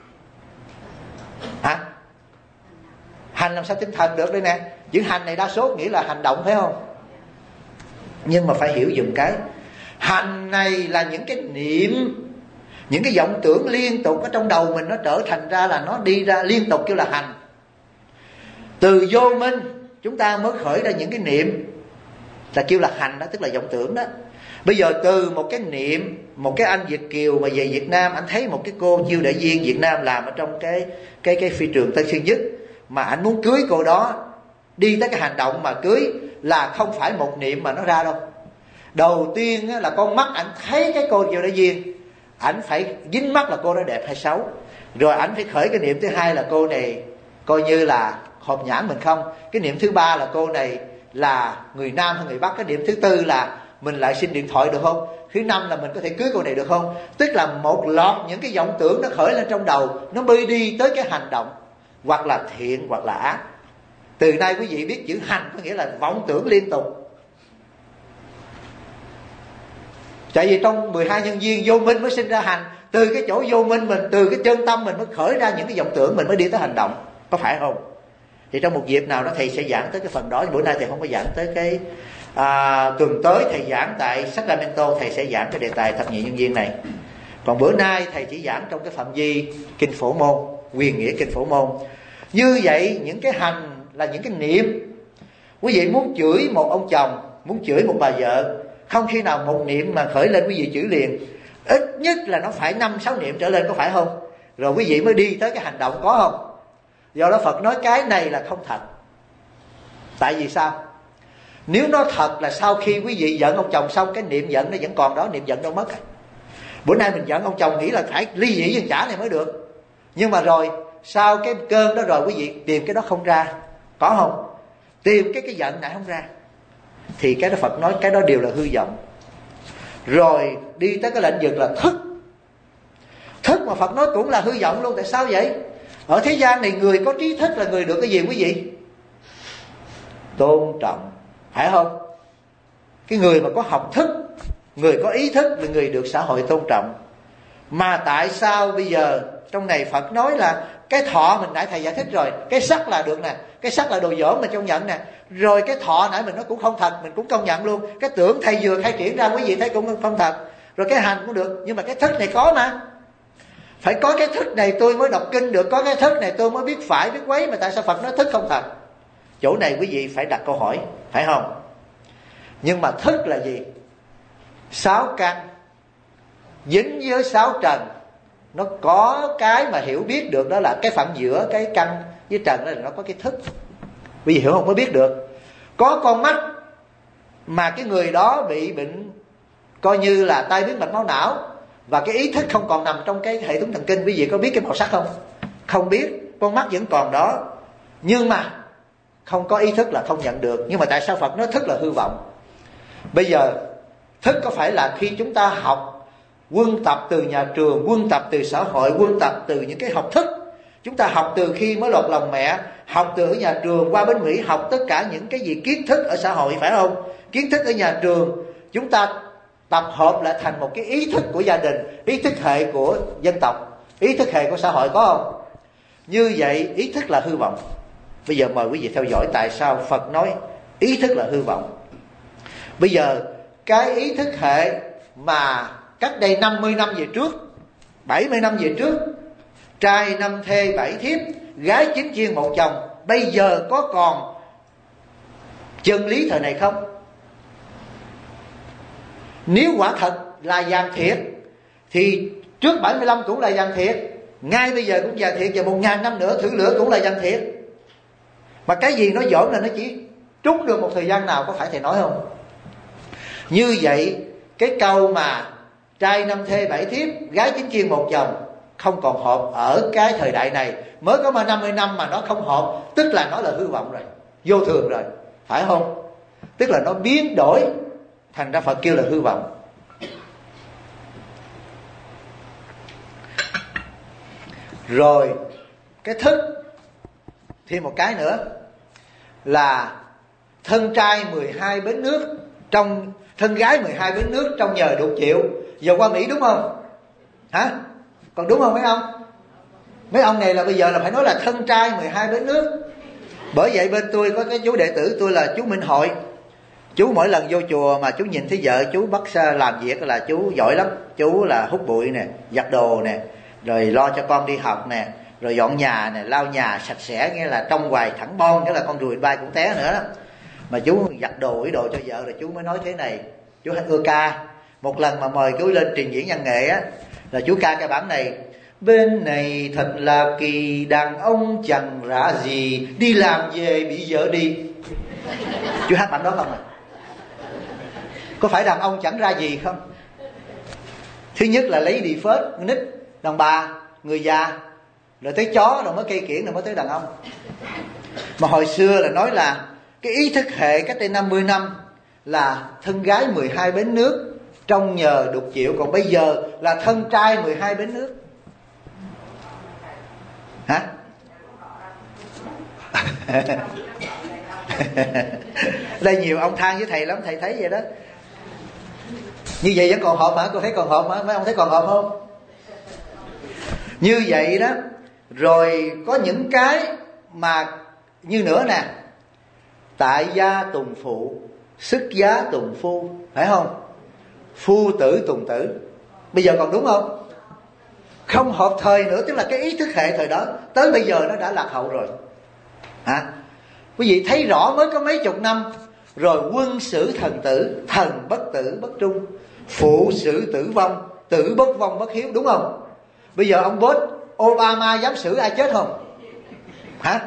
Hả? Hành làm sao tinh thần được đây nè. Chữ hành này đa số nghĩa là hành động phải không? Nhưng mà phải hiểu dùm cái hành này là những cái niệm, những cái vọng tưởng liên tục ở trong đầu mình, nó trở thành ra là nó đi ra liên tục kêu là hành. Từ vô minh chúng ta mới khởi ra những cái niệm là kêu là hành đó, tức là vọng tưởng đó. Bây giờ từ một cái niệm, một cái anh Việt kiều mà về Việt Nam, anh thấy một cái cô chiêu đại viên Việt Nam làm ở trong cái phi trường Tân Sơn Nhất, mà anh muốn cưới cô đó, đi tới cái hành động mà cưới là không phải một niệm mà nó ra đâu. Đầu tiên là con mắt anh thấy cái cô chiêu đại viên, anh phải dính mắt là cô đó đẹp hay xấu. Rồi anh phải khởi cái niệm thứ hai là cô này coi như là hồn nhãn mình không. Cái niệm thứ ba là cô này là người Nam hay người Bắc. Cái niệm thứ tư là mình lại xin điện thoại được không. Thứ năm là mình có thể cưới cô này được không. Tức là một loạt những cái vọng tưởng nó khởi lên trong đầu, nó mới đi tới cái hành động, hoặc là thiện hoặc là ác. Từ nay quý vị biết chữ hành có nghĩa là vọng tưởng liên tục. Tại vì trong 12 nhân duyên vô minh mới sinh ra hành. Từ cái chỗ vô minh mình, từ cái chân tâm mình mới khởi ra những cái vọng tưởng, mình mới đi tới hành động. Có phải không? Thì trong một dịp nào đó thầy sẽ giảng tới cái phần đó. Bữa nay thầy không có giảng tới cái tuần tới thầy giảng tại Sacramento, thầy sẽ giảng cái đề tài thập nhị nhân duyên này. Còn bữa nay thầy chỉ giảng trong cái phạm vi kinh Phổ Môn, quyền nghĩa kinh Phổ Môn. Như vậy những cái hành là những cái niệm. Quý vị muốn chửi một ông chồng, muốn chửi một bà vợ, không khi nào một niệm mà khởi lên quý vị chửi liền. Ít nhất là nó phải 5-6 niệm trở lên, có phải không? Rồi quý vị mới đi tới cái hành động, có không? Do đó Phật nói cái này là không thật. Tại vì sao? Nếu nó thật là sau khi quý vị giận ông chồng xong, cái niệm giận nó vẫn còn đó, niệm giận đâu mất. Bữa nay mình giận ông chồng nghĩ là phải ly dị với chả này mới được. Nhưng mà rồi sau cái cơn đó rồi quý vị tìm cái đó không ra, có không? Tìm cái giận này không ra, thì cái đó Phật nói cái đó đều là hư vọng. Rồi đi tới cái lĩnh vực là thức. Thức mà Phật nói cũng là hư vọng luôn. Tại sao vậy? Ở thế gian này người có trí thức là người được cái gì quý vị? Tôn trọng, phải không? Cái người mà có học thức, người có ý thức là người được xã hội tôn trọng. Mà tại sao bây giờ Trong này Phật nói là cái thọ mình nãy thầy giải thích rồi, cái sắc là được nè, cái sắc là đồ dởm mình công nhận nè. Rồi cái thọ nãy mình nói cũng không thật, mình cũng công nhận luôn. Cái tưởng thầy vừa khai triển ra quý vị thấy cũng không thật. Rồi cái hành cũng được, nhưng mà cái thức này có mà. Phải có cái thức này tôi mới đọc kinh được, có cái thức này tôi mới biết phải biết quấy. Mà tại sao Phật nói thức không thật? Chỗ này quý vị phải đặt câu hỏi, phải không? Nhưng mà thức là gì? 6 căn dính với 6 trần, nó có cái mà hiểu biết được, đó là cái phận giữa cái căn với trần, đó là nó có cái thức. Quý vị hiểu không? Mới biết được. Có con mắt mà cái người đó bị bệnh coi như là tai biến mạch máu não, và cái ý thức không còn nằm trong cái hệ thống thần kinh. Quý vị có biết cái màu sắc không? Không biết. Con mắt vẫn còn đó, nhưng mà không có ý thức là không nhận được. Nhưng mà tại sao Phật nói thức là hư vọng? Bây giờ thức có phải là khi chúng ta học, quân tập từ nhà trường, quân tập từ xã hội, quân tập từ những cái học thức. Chúng ta học từ khi mới lọt lòng mẹ, học từ ở nhà trường, qua bên Mỹ học tất cả những cái gì kiến thức ở xã hội, phải không? Kiến thức ở nhà trường chúng ta tập hợp lại thành một cái ý thức của gia đình, ý thức hệ của dân tộc, ý thức hệ của xã hội, có không? Như vậy ý thức là hư vọng. Bây giờ mời quý vị theo dõi tại sao Phật nói ý thức là hư vọng. Bây giờ cái ý thức hệ mà cách đây 50 năm về trước, 70 năm về trước, trai 5 thê 7 thiếp, gái 9 chiên 1 chồng, bây giờ có còn chân lý thời này không? Nếu quả thật là vàng thiệt thì trước 75 cũng là vàng thiệt, ngay bây giờ cũng vàng thiệt, và 1000 năm nữa thử lửa cũng là vàng thiệt. Mà cái gì nó dỗm là nó chỉ trúng được một thời gian nào, có phải thầy nói không? Như vậy cái câu mà trai 5 thê 7 thiếp, gái 9 chiên 1 chồng không còn hợp ở cái thời đại này. Mới có mà 50 năm mà nó không hợp, tức là nó là hư vọng rồi, vô thường rồi, phải không? Tức là nó biến đổi, thành ra Phật kêu là hư vọng. Rồi cái thức thêm một cái nữa là thân trai 12 bến nước, trong thân gái 12 bến nước trong nhờ đục chịu. Giờ qua Mỹ đúng không? Hả? Còn đúng không mấy ông? Mấy ông này là bây giờ là phải nói là thân trai 12 bến nước. Bởi vậy bên tôi có cái chú đệ tử tôi là chú Minh Hội. Chú mỗi lần vô chùa mà chú nhìn thấy vợ chú bắt làm việc là chú giỏi lắm. Chú là hút bụi nè, giặt đồ nè, rồi lo cho con đi học nè, rồi dọn nhà nè, lau nhà sạch sẽ, nghĩa là trong hoài thẳng bon, nghĩa là con ruồi bay cũng té nữa đó. Mà chú giặt đồ ý đồ cho vợ rồi chú mới nói thế này. Chú hay ưa ca. Một lần mà mời chú lên trình diễn văn nghệ á, là chú ca cái bản này: bên này thật là kỳ, đàn ông chẳng ra gì, đi làm về bị vợ đi. Chú hát bản đó không à? Có phải đàn ông chẳng ra gì không? Thứ nhất là lấy đi phết, nít, đàn bà, người già, rồi tới chó, rồi mới cây kiển, rồi mới tới đàn ông. Mà hồi xưa là nói là cái ý thức hệ cách đây 50 năm là thân gái 12 bến nước, trong nhờ đục chịu. Còn bây giờ là thân trai 12 bến nước. Hả? Đây nhiều ông than với thầy lắm, thầy thấy vậy đó. Như vậy vẫn còn hợp hả? Cô thấy còn hợp hả? Mấy ông thấy còn hợp không? Như vậy đó. Rồi có những cái mà như nữa nè: tại gia tùng phụ, xuất giá tùng phu, phải không? Phu tử tùng tử. Bây giờ còn đúng không? Không hợp thời nữa, tức là cái ý thức hệ thời đó tới bây giờ nó đã lạc hậu rồi. Hả? Quý vị thấy rõ mới có mấy chục năm rồi quân sử thần tử, thần bất tử bất trung, phụ sử tử vong, tử bất vong bất hiếu, đúng không? Bây giờ ông Bốt Obama dám xử ai chết không? Hả?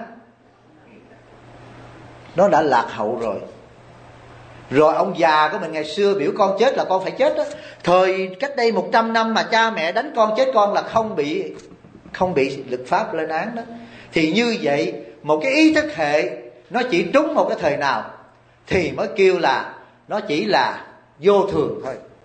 Nó đã lạc hậu rồi. Rồi ông già của mình ngày xưa biểu con chết là con phải chết đó. Thời cách đây 100 năm mà cha mẹ đánh con chết con là không bị luật pháp lên án đó. Thì như vậy một cái ý thức hệ nó chỉ trúng một cái thời nào thì mới kêu là nó chỉ là vô thường thôi.